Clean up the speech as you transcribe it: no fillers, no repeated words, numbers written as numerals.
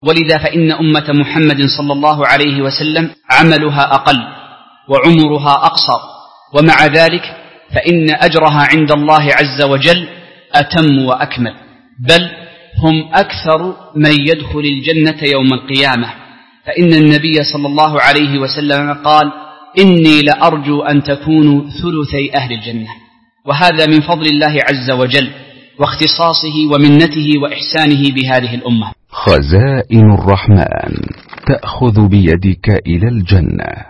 ولذا فإن أمة محمد صلى الله عليه وسلم عملها أقل وعمرها أقصر، ومع ذلك فإن أجرها عند الله عز وجل أتم وأكمل، بل هم أكثر من يدخل الجنة يوم القيامة. فإن النبي صلى الله عليه وسلم قال: إني لأرجو أن تكونوا ثلثي أهل الجنة. وهذا من فضل الله عز وجل واختصاصه ومنته وإحسانه بهذه الأمة. خزائن الرحمن تأخذ بيدك إلى الجنة.